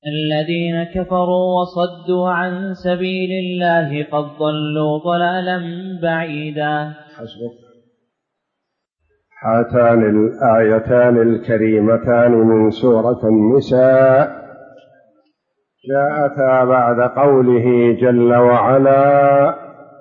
الذين كفروا وصدوا عن سبيل الله قد ضلوا ضلالا بعيدا. حسبك. هاتان الآيتان الكريمتان من سورة النساء جاءتا بعد قوله جل وعلا: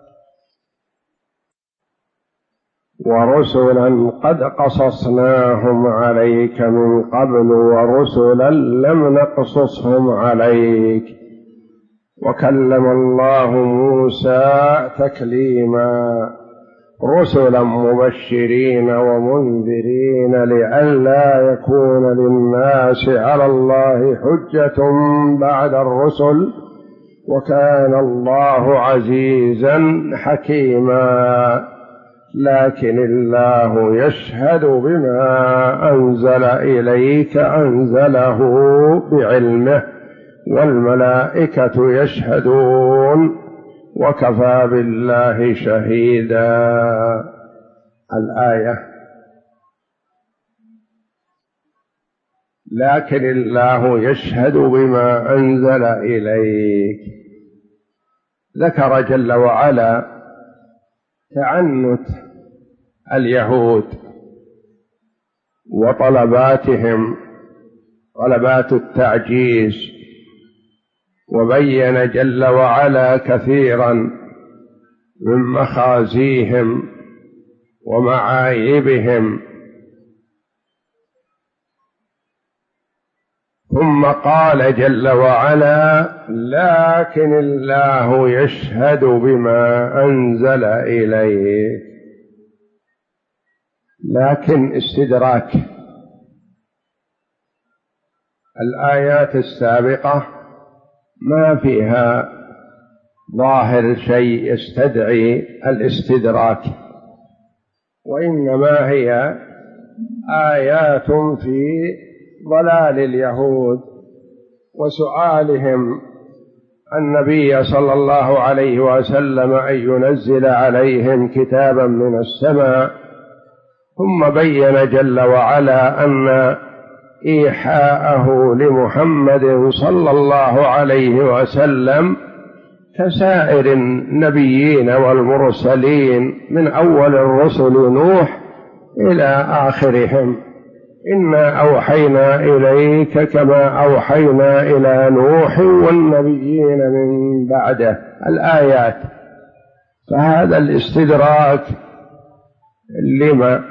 ورسلا قد قصصناهم عليك من قبل ورسلا لم نقصصهم عليك وكلم الله موسى تكليما رسلا مبشرين ومنذرين لئلا يكون للناس على الله حجة بعد الرسل وكان الله عزيزا حكيما. لكن الله يشهد بما أنزل إليك أنزله بعلمه والملائكة يشهدون وكفى بالله شهيدا. الآية: لكن الله يشهد بما أنزل إليك. ذكر جل وعلا تعنت اليهود وطلباتهم طلبات التعجيز، وبين جل وعلا كثيرا من مخازيهم ومعايبهم، ثم قال جل وعلا: لكن الله يشهد بما أنزل إليك. لكن استدراك. الآيات السابقة ما فيها ظاهر شيء يستدعي الاستدراك، وإنما هي آيات في ضلال اليهود وسؤالهم النبي صلى الله عليه وسلم أن ينزل عليهم كتابا من السماء، ثم بين جل وعلا أن إيحاءه لمحمد صلى الله عليه وسلم كسائر النبيين والمرسلين من أول الرسل نوح إلى آخرهم: إنا أوحينا إليك كما أوحينا إلى نوح والنبيين من بعده. الآيات. فهذا الاستدراك لما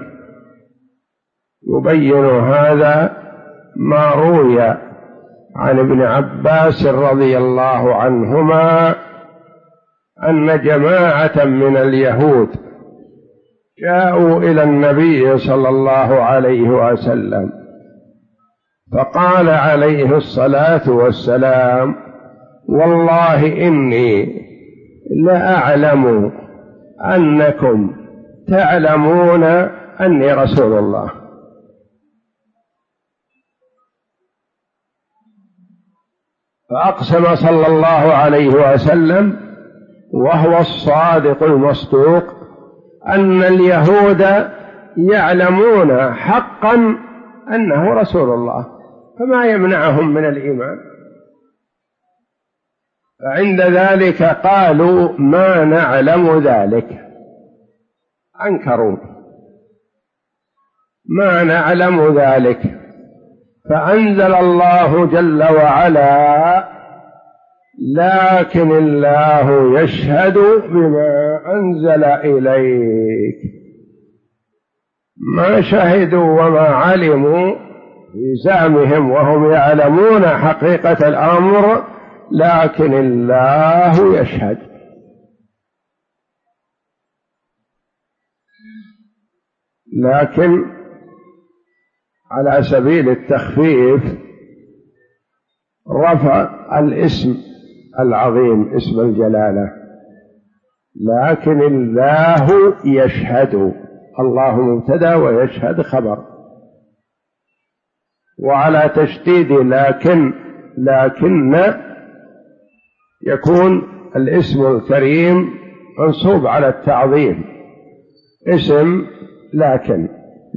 يبين هذا ما روي عن ابن عباس رضي الله عنهما أن جماعة من اليهود جاءوا إلى النبي صلى الله عليه وسلم، فقال عليه الصلاة والسلام: والله إني لأعلم أنكم تعلمون أني رسول الله. فأقسم صلى الله عليه وسلم وهو الصادق المصدوق أن اليهود يعلمون حقا أنه رسول الله، فما يمنعهم من الإيمان. فعند ذلك قالوا: ما نعلم ذلك. أنكروا: ما نعلم ذلك. فأنزل الله جل وعلا: لكن الله يشهد بما أنزل إليك. ما شهدوا وما علموا في زعمهم وهم يعلمون حقيقة الأمر، لكن الله يشهد. لكن على سبيل التخفيف رفع الاسم العظيم اسم الجلالة: لكن الله يشهد. الله مبتدأ ويشهد خبر. وعلى تشديد لكن يكون الاسم الكريم منصوب على التعظيم، اسم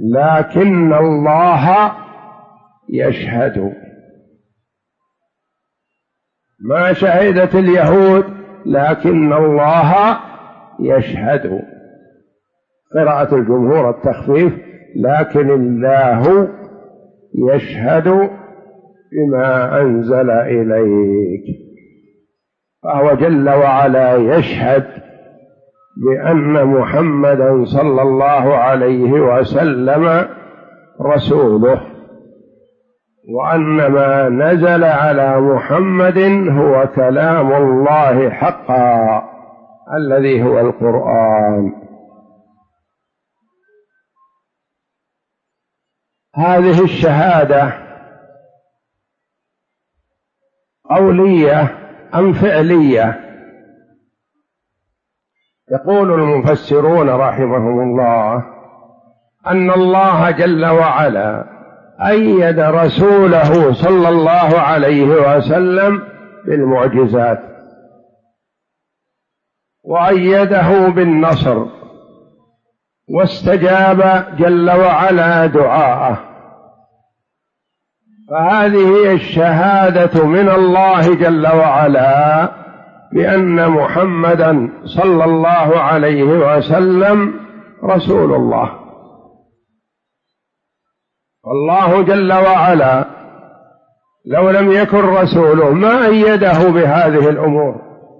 لكن الله يشهد. ما شهدت اليهود لكن الله يشهد. قراءة الجمهور التخفيف لكن الله يشهد بما أنزل إليك، فهو جل وعلا يشهد بأن محمدا صلى الله عليه وسلم رسوله، وأن ما نزل على محمد هو كلام الله حقا الذي هو القرآن. هذه الشهادة قولية أم فعلية؟ يقول المفسرون رحمهم الله أن الله جل وعلا أيد رسوله صلى الله عليه وسلم بالمعجزات، وأيده بالنصر، واستجاب جل وعلا دعاءه. فهذه الشهادة من الله جل وعلا بأن محمدا صلى الله عليه وسلم رسول الله. والله جل وعلا لو لم يكن رسوله ما أيده بهذه الأمور.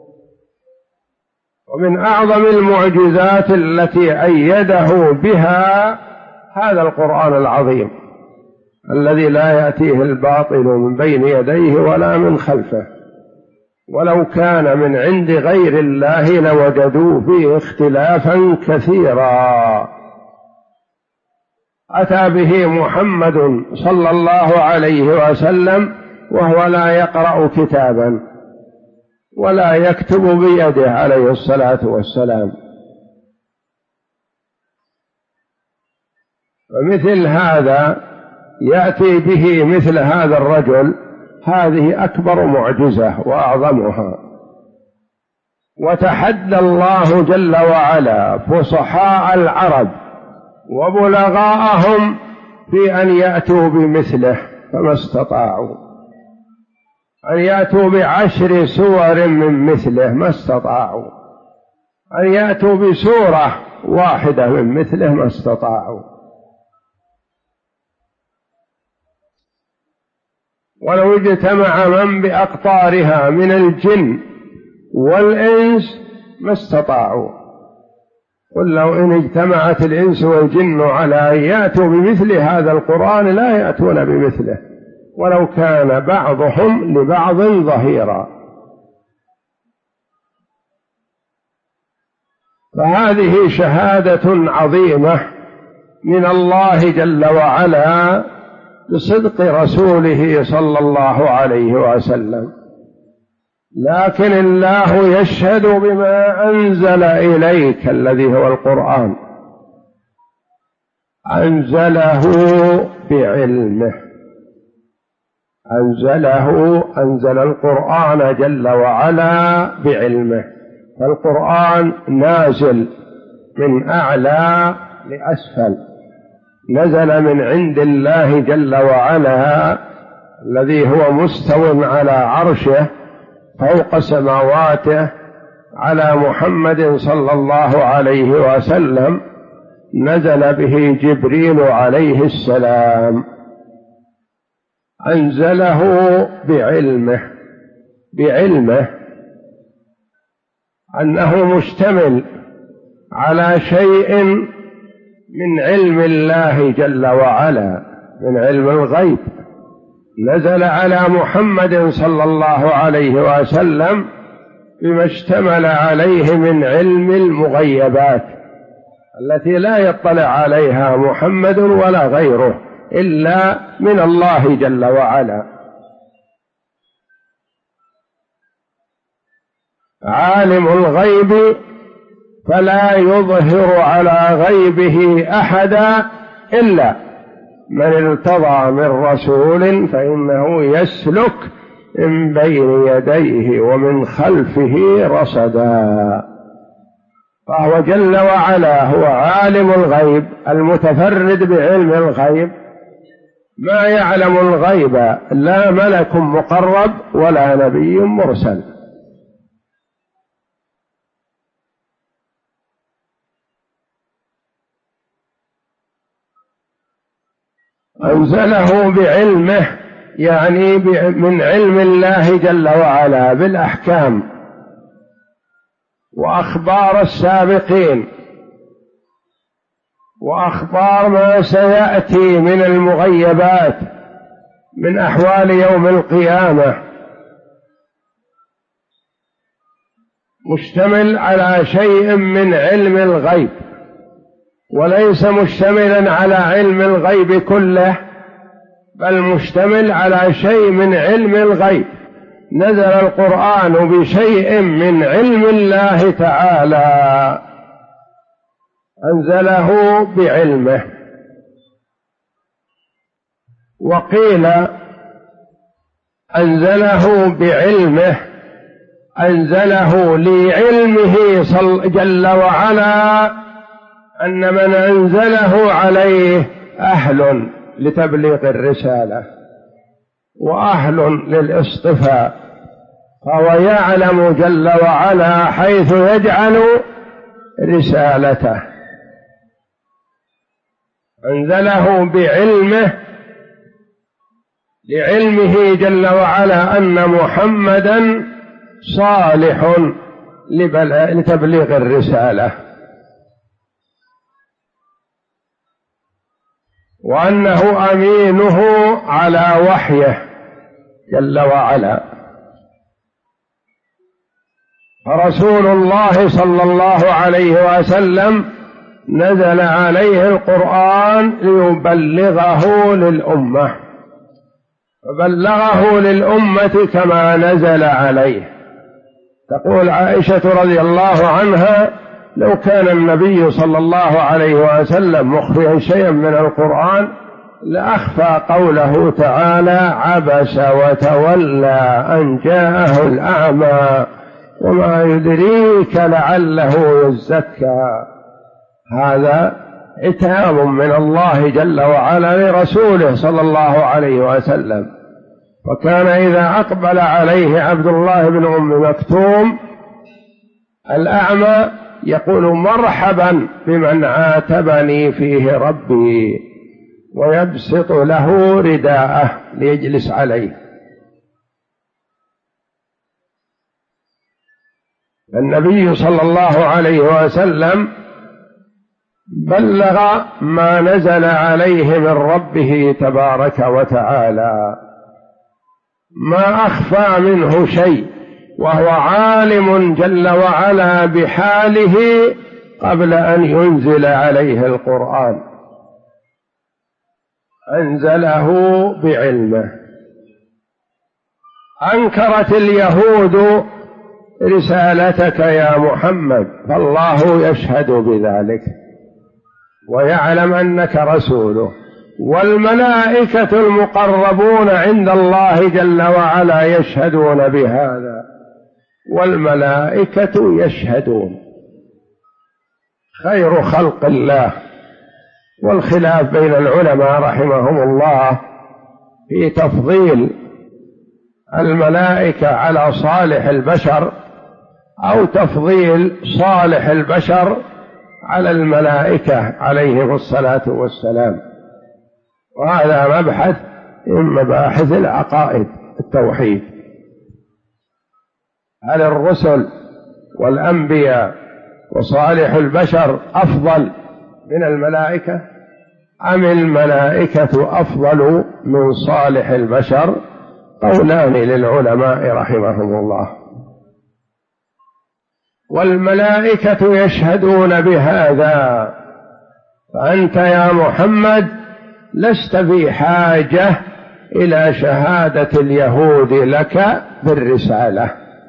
ومن أعظم المعجزات التي أيده بها هذا القرآن العظيم الذي لا يأتيه الباطل من بين يديه ولا من خلفه، ولو كان من عند غير الله لوجدوا فيه اختلافا كثيرا. أتى به محمد صلى الله عليه وسلم وهو لا يقرأ كتابا ولا يكتب بيده عليه الصلاة والسلام. ومثل هذا يأتي به مثل هذا الرجل، هذه أكبر معجزة وأعظمها. وتحدى الله جل وعلا فصحاء العرب وبلغاءهم في أن يأتوا بمثله، فما استطاعوا. أن يأتوا ب10 سور من مثله ما استطاعوا، أن يأتوا بسورة واحدة من مثله ما استطاعوا. ولو اجتمع من بأقطارها من الجن والإنس ما استطاعوا. قل لو إن اجتمعت الإنس والجن على أن يأتوا بمثل هذا القرآن لا يأتون بمثله، ولو كان بعضهم لبعض ظهيرا. فهذه شهادة عظيمة من الله جل وعلا بصدق رسوله صلى الله عليه وسلم. لكن الله يشهد بما أنزل إليك الذي هو القرآن، أنزله بعلمه، أنزل القرآن جل وعلا بعلمه. فالقرآن نازل من أعلى لأسفل، نزل من عند الله جل وعلا الذي هو مستو على عرشه فوق سماواته على محمد صلى الله عليه وسلم. نزل به جبريل عليه السلام، أنزله بعلمه أنه مشتمل على شيء من علم الله جل وعلا، من علم الغيب. نزل على محمد صلى الله عليه وسلم بما اشتمل عليه من علم المغيبات التي لا يطلع عليها محمد ولا غيره إلا من الله جل وعلا. عالم الغيب فلا يظهر على غيبه أحدا إلا من ارتضى من رسول فإنه يسلك من بين يديه ومن خلفه رصدا. فهو جل وعلا هو عالم الغيب المتفرد بعلم الغيب ما يعلم الغيب لا ملك مقرب ولا نبي مرسل. أنزله بعلمه، يعني من علم الله جل وعلا بالأحكام وأخبار السابقين وأخبار ما سيأتي من المغيبات من أحوال يوم القيامة، مشتمل على شيء من علم الغيب، وليس مشتملا على علم الغيب كله، بل مشتمل على شيء من علم الغيب. نزل القرآن بشيء من علم الله تعالى، أنزله بعلمه. وقيل أنزله بعلمه، أنزله لعلمه جل وعلا أن من أنزله عليه أهل لتبليغ الرسالة وأهل للاصطفاء، فهو يعلم جل وعلا حيث يجعل رسالته. أنزله بعلمه لعلمه جل وعلا أن محمدا صالح لتبليغ الرسالة، وأنه أمينه على وحيه جل وعلا. فرسول الله صلى الله عليه وسلم نزل عليه القرآن ليبلغه للأمة، فبلغه للأمة كما نزل عليه. تقول عائشة رضي الله عنها: لو كان النبي صلى الله عليه وسلم مخفيا شيئا من القرآن لأخفى قوله تعالى: عبس وتولى أن جاءه الأعمى وما يدريك لعله يزكى. هذا عتاب من الله جل وعلا لرسوله صلى الله عليه وسلم. وكان إذا أقبل عليه عبد الله بن أم مكتوم الأعمى يقول: مرحبا بمن عاتبني فيه ربي، ويبسط له رداءه ليجلس عليه. النبي صلى الله عليه وسلم بلغ ما نزل عليه من ربه تبارك وتعالى، ما أخفى منه شيء، وهو عالم جل وعلا بحاله قبل أن ينزل عليه القرآن. أنزله بعلمه. أنكرت اليهود رسالتك يا محمد، فالله يشهد بذلك ويعلم أنك رسوله، والملائكة المقربون عند الله جل وعلا يشهدون بهذا، والملائكة يشهدون. خير خلق الله. والخلاف بين العلماء رحمهم الله في تفضيل الملائكة على صالح البشر أو تفضيل صالح البشر على الملائكة عليهم الصلاة والسلام، وهذا مبحث من مباحث العقائد التوحيد. هل الرسل والأنبياء وصالح البشر أفضل من الملائكة، أم الملائكة أفضل من صالح البشر؟ قولان للعلماء رحمهم الله. والملائكة يشهدون بهذا، فأنت يا محمد لست في حاجة إلى شهادة اليهود لك بالرسالة،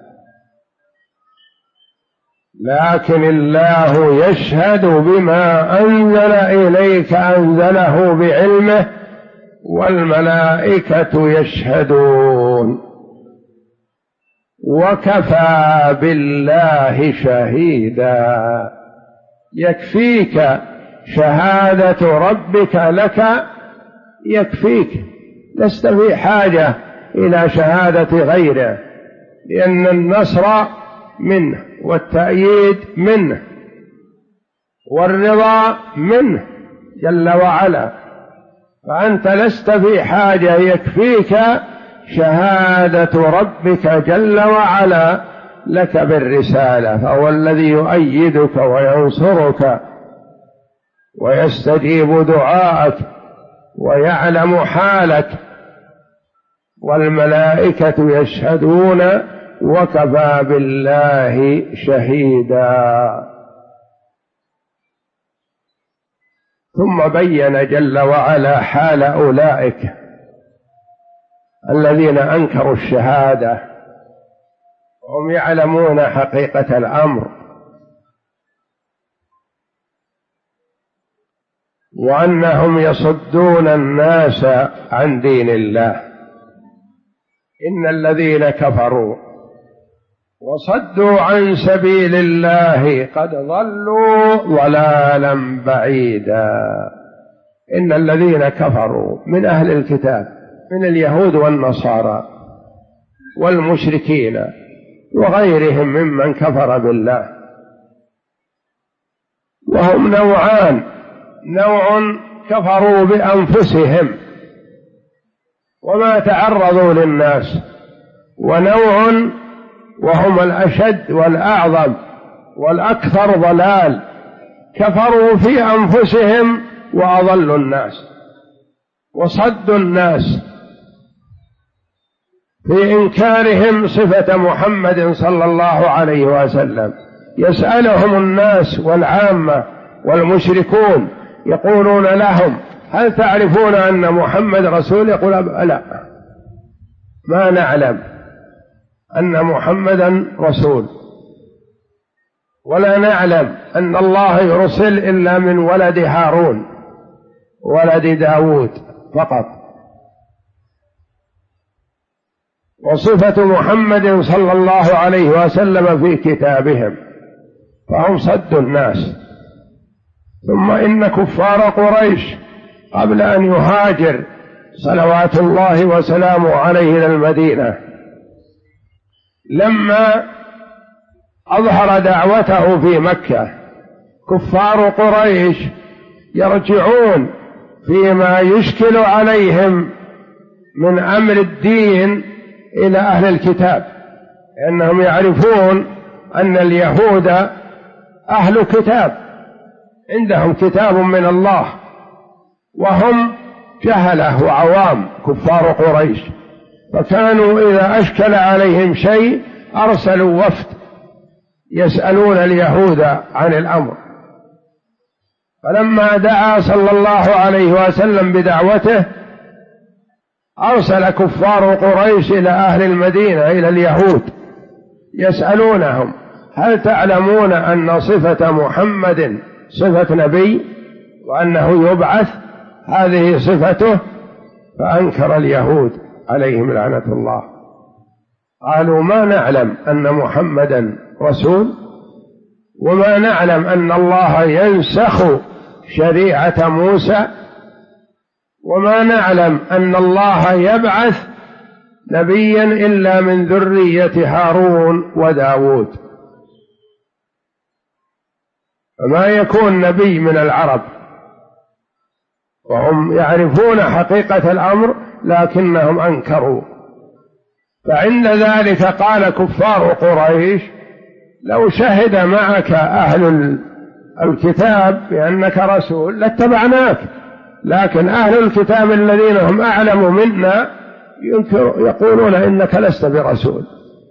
لكن الله يشهد بما أنزل إليك، أنزله بعلمه، والملائكة يشهدون، وكفى بالله شهيدا. يكفيك شهادة ربك لك يكفيك، لست في حاجة إلى شهادة غيره، لأن النصر منه والتأييد منه والرضا منه جل وعلا، فأنت لست في حاجة، يكفيك شهادة ربك جل وعلا لك بالرسالة، فهو الذي يؤيدك وينصرك ويستجيب دعاءك ويعلم حالك، والملائكة يشهدون وكفى بالله شهيدا. ثم بين جل وعلا حال أولئك الذين أنكروا الشهادة وهم يعلمون حقيقة الأمر، وأنهم يصدون الناس عن دين الله. إن الذين كفروا وصدوا عن سبيل الله قد ضلوا ضلالا بعيدا. إن الذين كفروا من أهل الكتاب من اليهود والنصارى والمشركين وغيرهم ممن كفر بالله، وهم نوعان: نوع كفروا بأنفسهم وما تعرضوا للناس، ونوع وهم الأشد والأعظم والأكثر ضلال، كفروا في أنفسهم وأضلوا الناس وصدوا الناس في إنكارهم صفة محمد صلى الله عليه وسلم. يسألهم الناس والعامة والمشركون يقولون لهم: هل تعرفون أن محمد رسول؟ يقول: لا، ما نعلم أن محمدا رسول، ولا نعلم أن الله يرسل إلا من ولد هارون ولد داود فقط. وصفة محمد صلى الله عليه وسلم في كتابهم، فهم صدوا الناس. ثم إن كفار قريش قبل أن يهاجر صلوات الله وسلامه عليه إلى المدينة، لما أظهر دعوته في مكة، كفار قريش يرجعون فيما يشكل عليهم من أمر الدين إلى أهل الكتاب، لأنهم يعرفون أن اليهود أهل كتاب، عندهم كتاب من الله، وهم جهلة وعوام كفار قريش، فكانوا إذا أشكل عليهم شيء أرسلوا وفد يسألون اليهود عن الأمر. فلما دعا صلى الله عليه وسلم بدعوته أرسل كفار قريش إلى أهل المدينة إلى اليهود يسألونهم: هل تعلمون أن صفة محمد صفة نبي وأنه يبعث؟ هذه صفته. فأنكر اليهود عليهم لعنة الله، قالوا: ما نعلم أن محمدا رسول، وما نعلم أن الله ينسخ شريعة موسى، وما نعلم أن الله يبعث نبيا إلا من ذرية هارون وداود. فما يكون نبي من العرب، وهم يعرفون حقيقة الأمر لكنهم أنكروا. فعند ذلك قال كفار قريش: لو شهد معك أهل الكتاب بأنك رسول لاتبعناك، لكن أهل الكتاب الذين هم أعلم منا يقولون إنك لست برسول.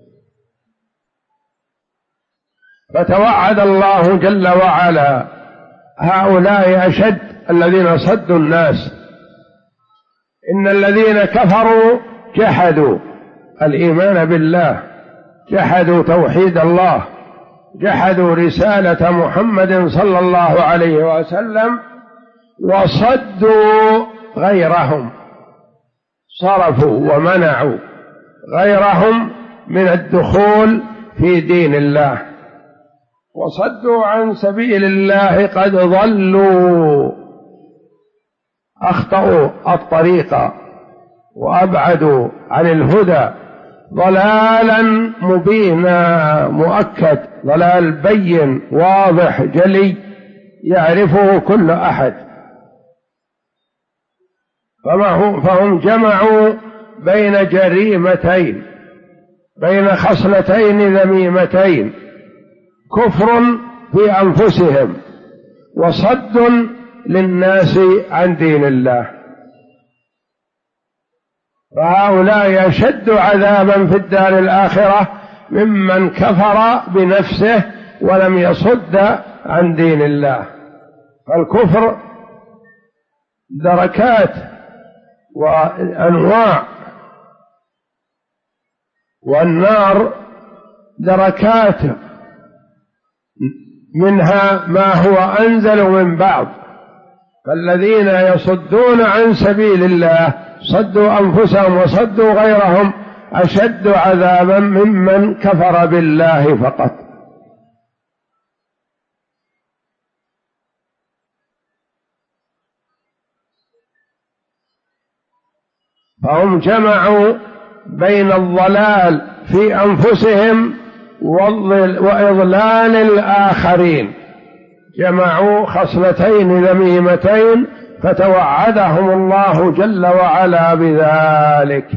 فتوعد الله جل وعلا هؤلاء أشد الذين صدوا الناس. إن الذين كفروا جحدوا الإيمان بالله، جحدوا توحيد الله، جحدوا رسالة محمد صلى الله عليه وسلم، وصدوا غيرهم، صرفوا ومنعوا غيرهم من الدخول في دين الله، وصدوا عن سبيل الله قد ضلوا أخطأوا الطريق وأبعدوا عن الهدى ضلالا مبينا مؤكد، ضلال بين واضح جلي يعرفه كل أحد. فهم جمعوا بين جريمتين، بين خصلتين ذميمتين: كفر في أنفسهم وصد للناس عن دين الله. فهؤلاء أشد عذابا في الدار الآخرة ممن كفر بنفسه ولم يصد عن دين الله. فالكفر دركات وأنواع، والنار دركات، منها ما هو أنزل من بعض. فالذين يصدون عن سبيل الله صدوا أنفسهم وصدوا غيرهم أشد عذابا ممن كفر بالله فقط. فهم جمعوا بين الضلال في أنفسهم وإضلال الآخرين، جمعوا خصلتين ذميمتين فتوعدهم الله جل وعلا بذلك.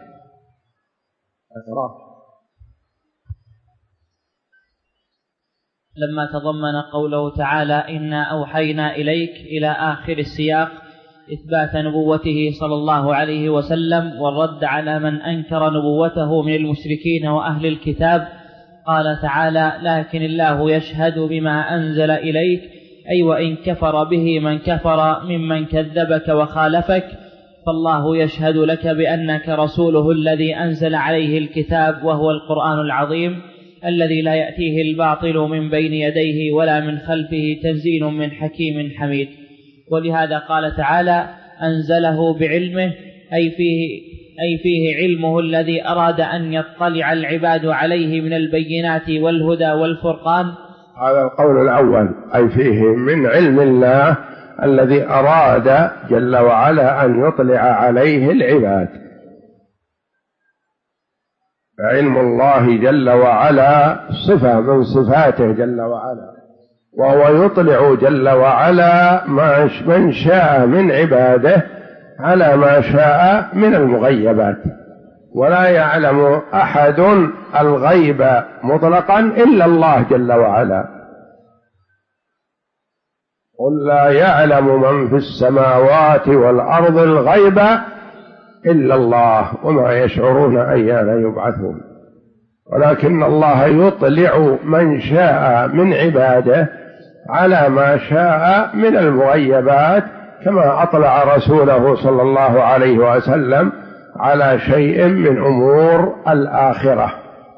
لما تضمن قوله تعالى إنا أوحينا إليك إلى آخر السياق إثبات نبوته صلى الله عليه وسلم والرد على من أنكر نبوته من المشركين وأهل الكتاب، قال تعالى لكن الله يشهد بما أنزل إليك، أي وإن كفر به من كفر ممن كذبك وخالفك فالله يشهد لك بأنك رسوله الذي أنزل عليه الكتاب وهو القرآن العظيم الذي لا يأتيه الباطل من بين يديه ولا من خلفه تنزيل من حكيم حميد. ولهذا قال تعالى أنزله بعلمه، أي فيه علمه الذي أراد أن يطلع العباد عليه من البينات والهدى والفرقان. هذا القول الأول، أي فيه من علم الله الذي أراد جل وعلا أن يطلع عليه العباد. علم الله جل وعلا صفة من صفاته جل وعلا، وهو يطلع جل وعلا من شاء من عباده على ما شاء من المغيبات، ولا يعلم أحد الغيب مطلقا إلا الله جل وعلا. قل لا يعلم من في السماوات والأرض الغيب إلا الله وما يشعرون أيان يبعثون. ولكن الله يطلع من شاء من عباده على ما شاء من المغيبات، كما أطلع رسوله صلى الله عليه وسلم على شيء من أمور الآخرة.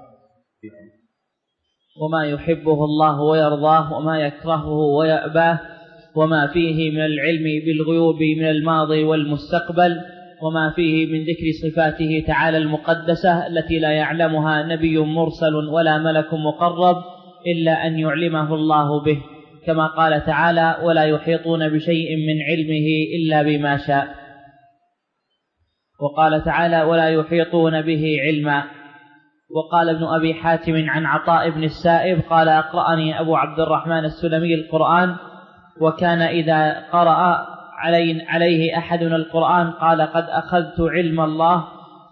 وما يحبه الله ويرضاه وما يكرهه ويأباه، وما فيه من العلم بالغيوب من الماضي والمستقبل، وما فيه من ذكر صفاته تعالى المقدسة التي لا يعلمها نبي مرسل ولا ملك مقرب إلا أن يعلمه الله به، كما قال تعالى ولا يحيطون بشيء من علمه إلا بما شاء. وقال تعالى ولا يحيطون به علما. وقال ابن أبي حاتم عن عطاء بن السائب قال أقرأني أبو عبد الرحمن السلمي القرآن، وكان إذا قرأ عليه أحدنا القرآن قال قد أخذت علم الله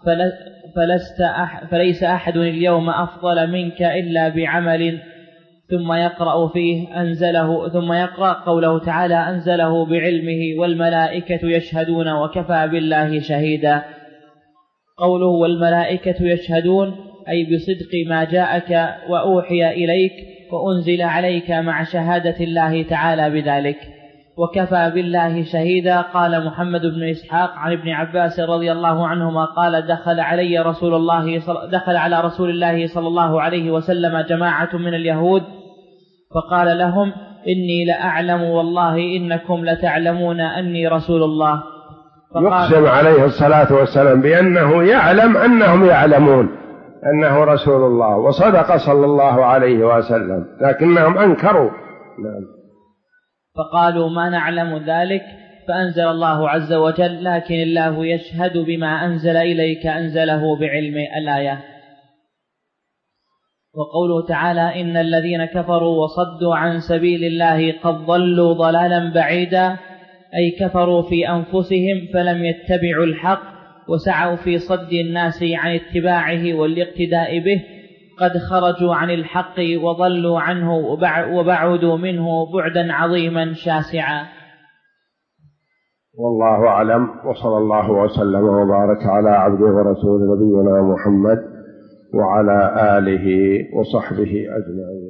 فليس أحد اليوم أفضل منك إلا بعمل، ثم يقرأ فيه أنزله، ثم يقرأ قوله تعالى أنزله بعلمه والملائكة يشهدون وكفى بالله شهيدا. قوله والملائكة يشهدون أي بصدق ما جاءك وأوحي إليك وأنزل عليك مع شهادة الله تعالى بذلك. وكفى بالله شهيدا قال محمد بن إسحاق عن ابن عباس رضي الله عنهما قال دخل على رسول الله صلى الله عليه وسلم جماعة من اليهود فقال لهم إني لأعلم والله إنكم لتعلمون أني رسول الله. يقسم عليه الصلاة والسلام بأنه يعلم أنهم يعلمون أنه رسول الله، وصدق صلى الله عليه وسلم، لكنهم أنكروا. فقالوا ما نعلم ذلك فأنزل الله عز وجل لكن الله يشهد بما أنزل إليك أنزله بعلم الآية. وقوله تعالى إن الذين كفروا وصدوا عن سبيل الله قد ضلوا ضلالا بعيدا، أي كفروا في أنفسهم فلم يتبعوا الحق وسعوا في صد الناس عن اتباعه والاقتداء به، قد خرجوا عن الحق وضلوا عنه وبعدوا منه بعدا عظيما شاسعا. والله أعلم، وصلى الله وسلم وبارك على عبده ورسول نبينا محمد وعلى آله وصحبه أجمعين.